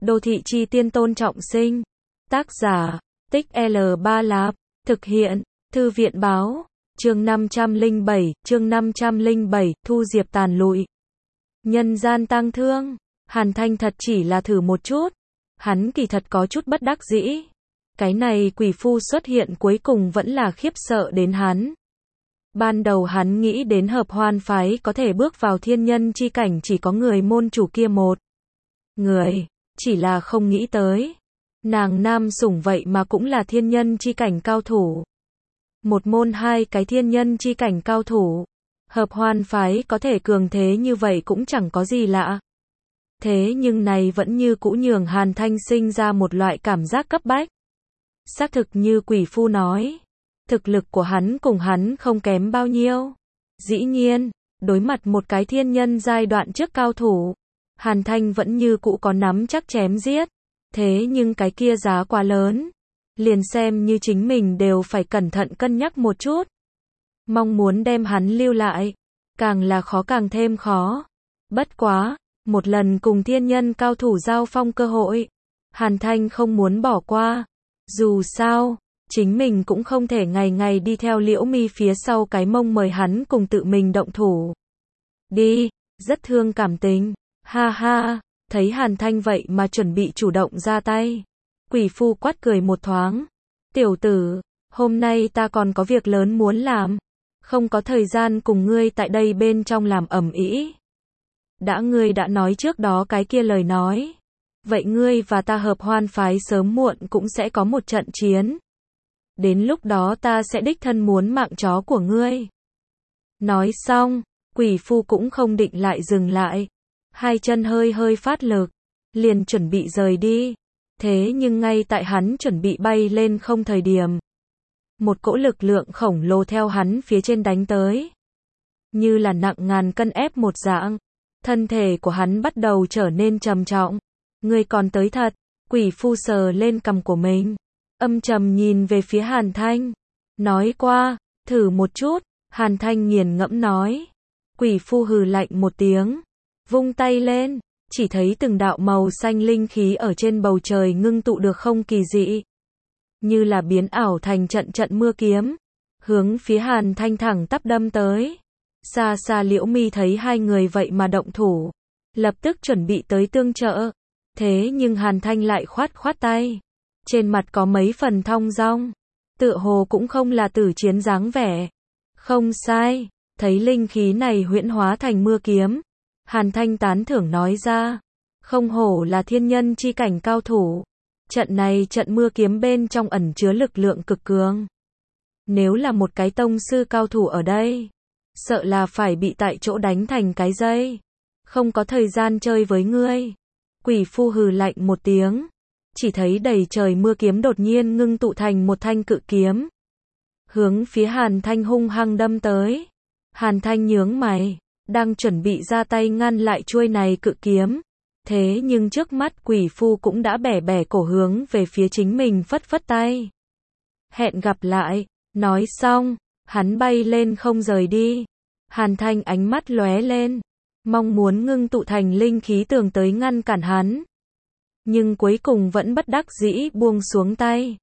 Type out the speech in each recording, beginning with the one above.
Đô thị chi tiên Tôn Trọng Sinh. Tác giả, Tích L Ba Lạp. Thực hiện, Thư viện báo. Chương 507, Thu Diệp tàn lụi. Nhân gian tang thương. Hàn Thanh thật chỉ là thử một chút. Hắn kỳ thật có chút bất đắc dĩ. Cái này quỷ phu xuất hiện cuối cùng vẫn là khiếp sợ đến hắn. Ban đầu hắn nghĩ đến Hợp Hoan phái có thể bước vào thiên nhân chi cảnh chỉ có người môn chủ kia một người, chỉ là không nghĩ tới. Nàng nam sủng vậy mà cũng là thiên nhân chi cảnh cao thủ. Một môn hai cái thiên nhân chi cảnh cao thủ. Hợp Hoan phái có thể cường thế như vậy cũng chẳng có gì lạ. Thế nhưng này vẫn như cũ nhường Hàn Thanh sinh ra một loại cảm giác cấp bách. Xác thực như quỷ phu nói. Thực lực của hắn cùng hắn không kém bao nhiêu. Dĩ nhiên, đối mặt một cái thiên nhân giai đoạn trước cao thủ, Hàn Thanh vẫn như cũ có nắm chắc chém giết. Thế nhưng cái kia giá quá lớn. Liền xem như chính mình đều phải cẩn thận cân nhắc một chút. Mong muốn đem hắn lưu lại. Càng là khó càng thêm khó. Bất quá, một lần cùng thiên nhân cao thủ giao phong cơ hội. Hàn Thanh không muốn bỏ qua. Dù sao, chính mình cũng không thể ngày ngày đi theo Liễu Mi phía sau cái mông mời hắn cùng tự mình động thủ. Đi, rất thương cảm tình. Ha ha, thấy Hàn Thanh vậy mà chuẩn bị chủ động ra tay. Quỷ phu quát cười một thoáng. Tiểu tử, hôm nay ta còn có việc lớn muốn làm. Không có thời gian cùng ngươi tại đây bên trong làm ầm ĩ. Ngươi đã nói trước đó cái kia lời nói. Vậy ngươi và ta Hợp Hoan phái sớm muộn cũng sẽ có một trận chiến. Đến lúc đó ta sẽ đích thân muốn mạng chó của ngươi. Nói xong, quỷ phu cũng không định lại dừng lại. Hai chân hơi hơi phát lực, liền chuẩn bị rời đi. Thế nhưng ngay tại hắn chuẩn bị bay lên không thời điểm. Một cỗ lực lượng khổng lồ theo hắn phía trên đánh tới. Như là nặng ngàn cân ép một dạng. Thân thể của hắn bắt đầu trở nên trầm trọng. Ngươi còn tới thật. Quỷ phu sờ lên cằm của mình. Âm trầm nhìn về phía Hàn Thanh. Nói qua, thử một chút. Hàn Thanh nghiền ngẫm nói. Quỷ phu hừ lạnh một tiếng. Vung tay lên. Chỉ thấy từng đạo màu xanh linh khí ở trên bầu trời ngưng tụ được không kỳ dị. Như là biến ảo thành trận trận mưa kiếm. Hướng phía Hàn Thanh thẳng tắp đâm tới. Xa xa Liễu Mi thấy hai người vậy mà động thủ. Lập tức chuẩn bị tới tương trợ. Thế nhưng Hàn Thanh lại khoát khoát tay. Trên mặt có mấy phần thong dong. Tựa hồ cũng không là tử chiến dáng vẻ. Không sai. Thấy linh khí này huyễn hóa thành mưa kiếm. Hàn Thanh tán thưởng nói ra. Không hổ là thiên nhân chi cảnh cao thủ. Trận này trận mưa kiếm bên trong ẩn chứa lực lượng cực cường. Nếu là một cái tông sư cao thủ ở đây, sợ là phải bị tại chỗ đánh thành cái dây. Không có thời gian chơi với ngươi. Quỷ phu hừ lạnh một tiếng. Chỉ thấy đầy trời mưa kiếm đột nhiên ngưng tụ thành một thanh cự kiếm. Hướng phía Hàn Thanh hung hăng đâm tới. Hàn Thanh nhướng mày. Đang chuẩn bị ra tay ngăn lại chuôi này cự kiếm. Thế nhưng trước mắt quỷ phu cũng đã bẻ bẻ cổ hướng về phía chính mình phất phất tay. Hẹn gặp lại. Nói xong, hắn bay lên không rời đi. Hàn Thanh ánh mắt lóe lên. Mong muốn ngưng tụ thành linh khí tường tới ngăn cản hắn. Nhưng cuối cùng vẫn bất đắc dĩ buông xuống tay.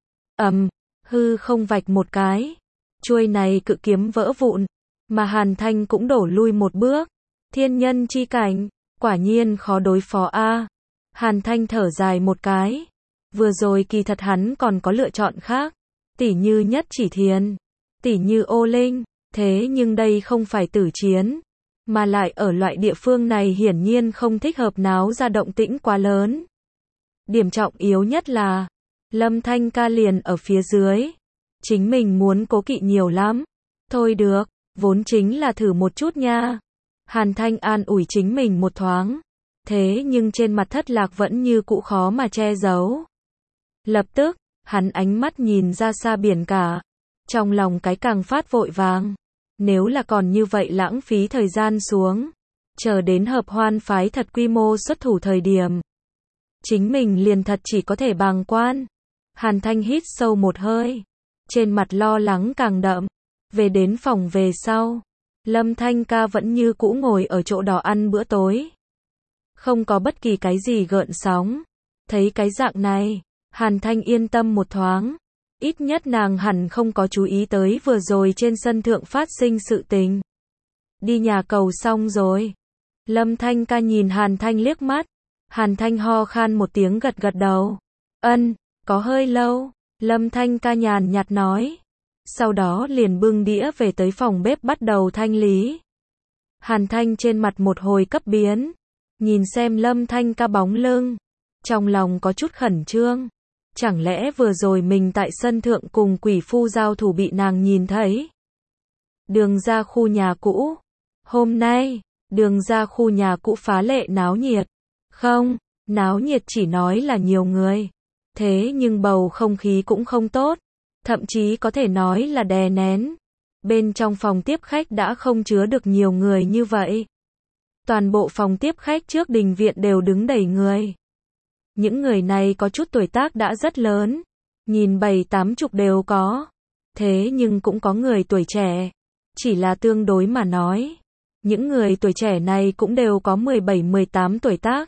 Hư không vạch một cái. Chuôi này cự kiếm vỡ vụn. Mà Hàn Thanh cũng đổ lui một bước. Thiên nhân chi cảnh, quả nhiên khó đối phó a. Hàn Thanh thở dài một cái. Vừa rồi kỳ thật hắn còn có lựa chọn khác. Tỉ như Nhất Chỉ Thiền, tỉ như Ô Linh. Thế nhưng đây không phải tử chiến. Mà lại ở loại địa phương này hiển nhiên không thích hợp náo ra động tĩnh quá lớn. Điểm trọng yếu nhất là Lâm Thanh ca liền ở phía dưới. Chính mình muốn cố kỵ nhiều lắm. Thôi được. Vốn chính là thử một chút nha. Hàn Thanh an ủi chính mình một thoáng. Thế nhưng trên mặt thất lạc vẫn như cũ khó mà che giấu. Lập tức, hắn ánh mắt nhìn ra xa biển cả. Trong lòng cái càng phát vội vàng. Nếu là còn như vậy lãng phí thời gian xuống. Chờ đến Hợp Hoan phái thật quy mô xuất thủ thời điểm. Chính mình liền thật chỉ có thể bàng quan. Hàn Thanh hít sâu một hơi. Trên mặt lo lắng càng đậm. Về đến phòng về sau, Lâm Thanh ca vẫn như cũ ngồi ở chỗ đó ăn bữa tối. Không có bất kỳ cái gì gợn sóng. Thấy cái dạng này, Hàn Thanh yên tâm một thoáng. Ít nhất nàng hẳn không có chú ý tới vừa rồi trên sân thượng phát sinh sự tình. Đi nhà cầu xong rồi. Lâm Thanh ca nhìn Hàn Thanh liếc mắt. Hàn Thanh ho khan một tiếng gật gật đầu. Ân, có hơi lâu. Lâm Thanh ca nhàn nhạt nói. Sau đó liền bưng đĩa về tới phòng bếp bắt đầu thanh lý. Hàn Thanh trên mặt một hồi cấp biến. Nhìn xem Lâm Thanh ca bóng lưng. Trong lòng có chút khẩn trương. Chẳng lẽ vừa rồi mình tại sân thượng cùng quỷ phu giao thủ bị nàng nhìn thấy? Đường ra khu nhà cũ. Hôm nay, đường ra khu nhà cũ phá lệ náo nhiệt. Không, náo nhiệt chỉ nói là nhiều người. Thế nhưng bầu không khí cũng không tốt. Thậm chí có thể nói là đè nén. Bên trong phòng tiếp khách đã không chứa được nhiều người như vậy. Toàn bộ phòng tiếp khách trước đình viện đều đứng đầy người. Những người này có chút tuổi tác đã rất lớn. Nhìn 70-80 đều có. Thế nhưng cũng có người tuổi trẻ. Chỉ là tương đối mà nói. Những người tuổi trẻ này cũng đều có 17-18 tuổi tác.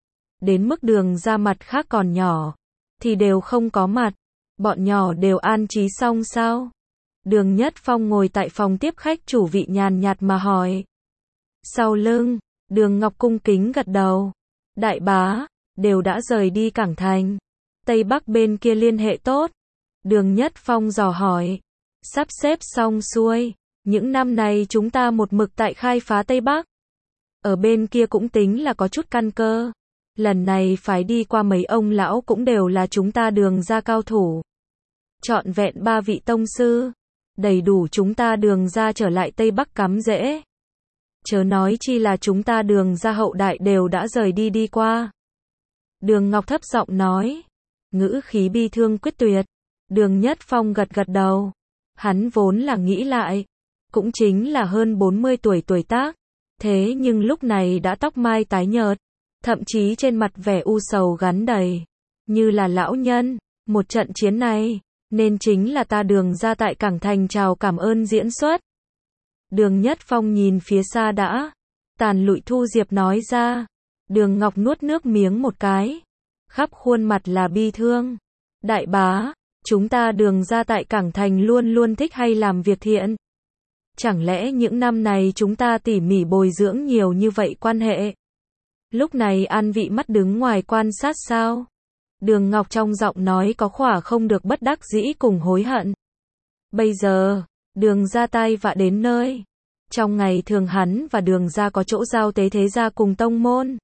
Đến mức đường ra mặt khác còn nhỏ. Thì đều không có mặt. Bọn nhỏ đều an trí xong sao? Đường Nhất Phong ngồi tại phòng tiếp khách chủ vị nhàn nhạt mà hỏi. Sau lưng, Đường Ngọc cung kính gật đầu. Đại bá, đều đã rời đi Cảng Thành. Tây Bắc bên kia liên hệ tốt. Đường Nhất Phong dò hỏi. Sắp xếp xong xuôi. Những năm này chúng ta một mực tại khai phá Tây Bắc. Ở bên kia cũng tính là có chút căn cơ. Lần này phải đi qua mấy ông lão cũng đều là chúng ta đường ra cao thủ. Trọn vẹn 3 vị tông sư. Đầy đủ chúng ta đường ra trở lại Tây Bắc cắm rễ. Chớ nói chi là chúng ta đường ra hậu đại đều đã rời đi qua. Đường Ngọc thấp giọng nói. Ngữ khí bi thương quyết tuyệt. Đường Nhất Phong gật gật đầu. Hắn vốn là nghĩ lại. Cũng chính là hơn 40 tuổi tác. Thế nhưng lúc này đã tóc mai tái nhợt. Thậm chí trên mặt vẻ u sầu gắn đầy. Như là lão nhân. Một trận chiến này. Nên chính là ta đường ra tại Cảng Thành chào cảm ơn diễn xuất. Đường Nhất Phong nhìn phía xa đã. Tàn lụi Thu Diệp nói ra. Đường Ngọc nuốt nước miếng một cái. Khắp khuôn mặt là bi thương. Đại bá, chúng ta đường ra tại Cảng Thành luôn luôn thích hay làm việc thiện. Chẳng lẽ những năm này chúng ta tỉ mỉ bồi dưỡng nhiều như vậy quan hệ? Lúc này An Vị mắt đứng ngoài quan sát sao? Đường Ngọc trong giọng nói có khỏa không được bất đắc dĩ cùng hối hận. Bây giờ, đường ra tay vạ đến nơi. Trong ngày thường hắn và đường ra có chỗ giao tế thế gia cùng tông môn.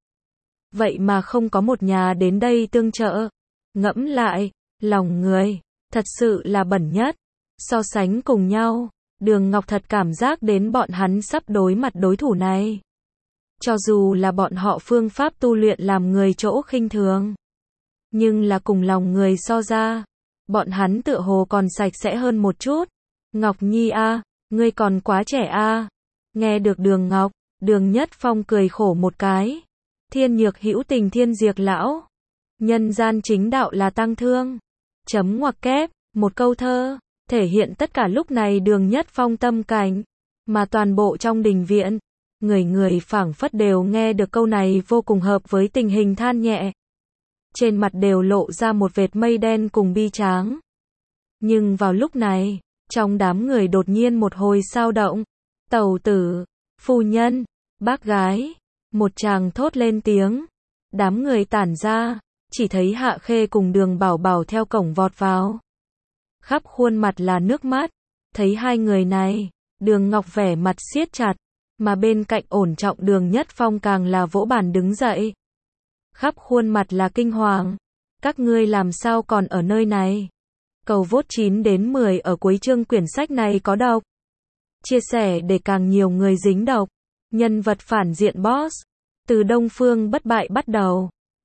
Vậy mà không có một nhà đến đây tương trợ. Ngẫm lại, lòng người, thật sự là bẩn nhất. So sánh cùng nhau, Đường Ngọc thật cảm giác đến bọn hắn sắp đối mặt đối thủ này. Cho dù là bọn họ phương pháp tu luyện làm người chỗ khinh thường. Nhưng là cùng lòng người so ra. Bọn hắn tựa hồ còn sạch sẽ hơn một chút. Ngọc Nhi a, ngươi còn quá trẻ a. Nghe được Đường Ngọc, Đường Nhất Phong cười khổ một cái. Thiên nhược hữu tình thiên diệt lão. Nhân gian chính đạo là tăng thương. Chấm ngoặc kép, một câu thơ. Thể hiện tất cả lúc này Đường Nhất Phong tâm cảnh. Mà toàn bộ trong đình viện. Người phảng phất đều nghe được câu này vô cùng hợp với tình hình than nhẹ. Trên mặt đều lộ ra một vệt mây đen cùng bi tráng. Nhưng vào lúc này, trong đám người đột nhiên một hồi sao động. Tẩu tử, phu nhân, bác gái. Một chàng thốt lên tiếng. Đám người tản ra, chỉ thấy Hạ Khê cùng Đường Bảo Bảo theo cổng vọt vào. Khắp khuôn mặt là nước mắt. Thấy hai người này, Đường Ngọc vẻ mặt siết chặt. Mà bên cạnh ổn trọng Đường Nhất Phong càng là vỗ bàn đứng dậy. Khắp khuôn mặt là kinh hoàng. Các ngươi làm sao còn ở nơi này? Cầu vote 9 đến 10 ở cuối chương quyển sách này có độc. Chia sẻ để càng nhiều người dính độc. Nhân vật phản diện boss. Từ Đông Phương bất bại bắt đầu.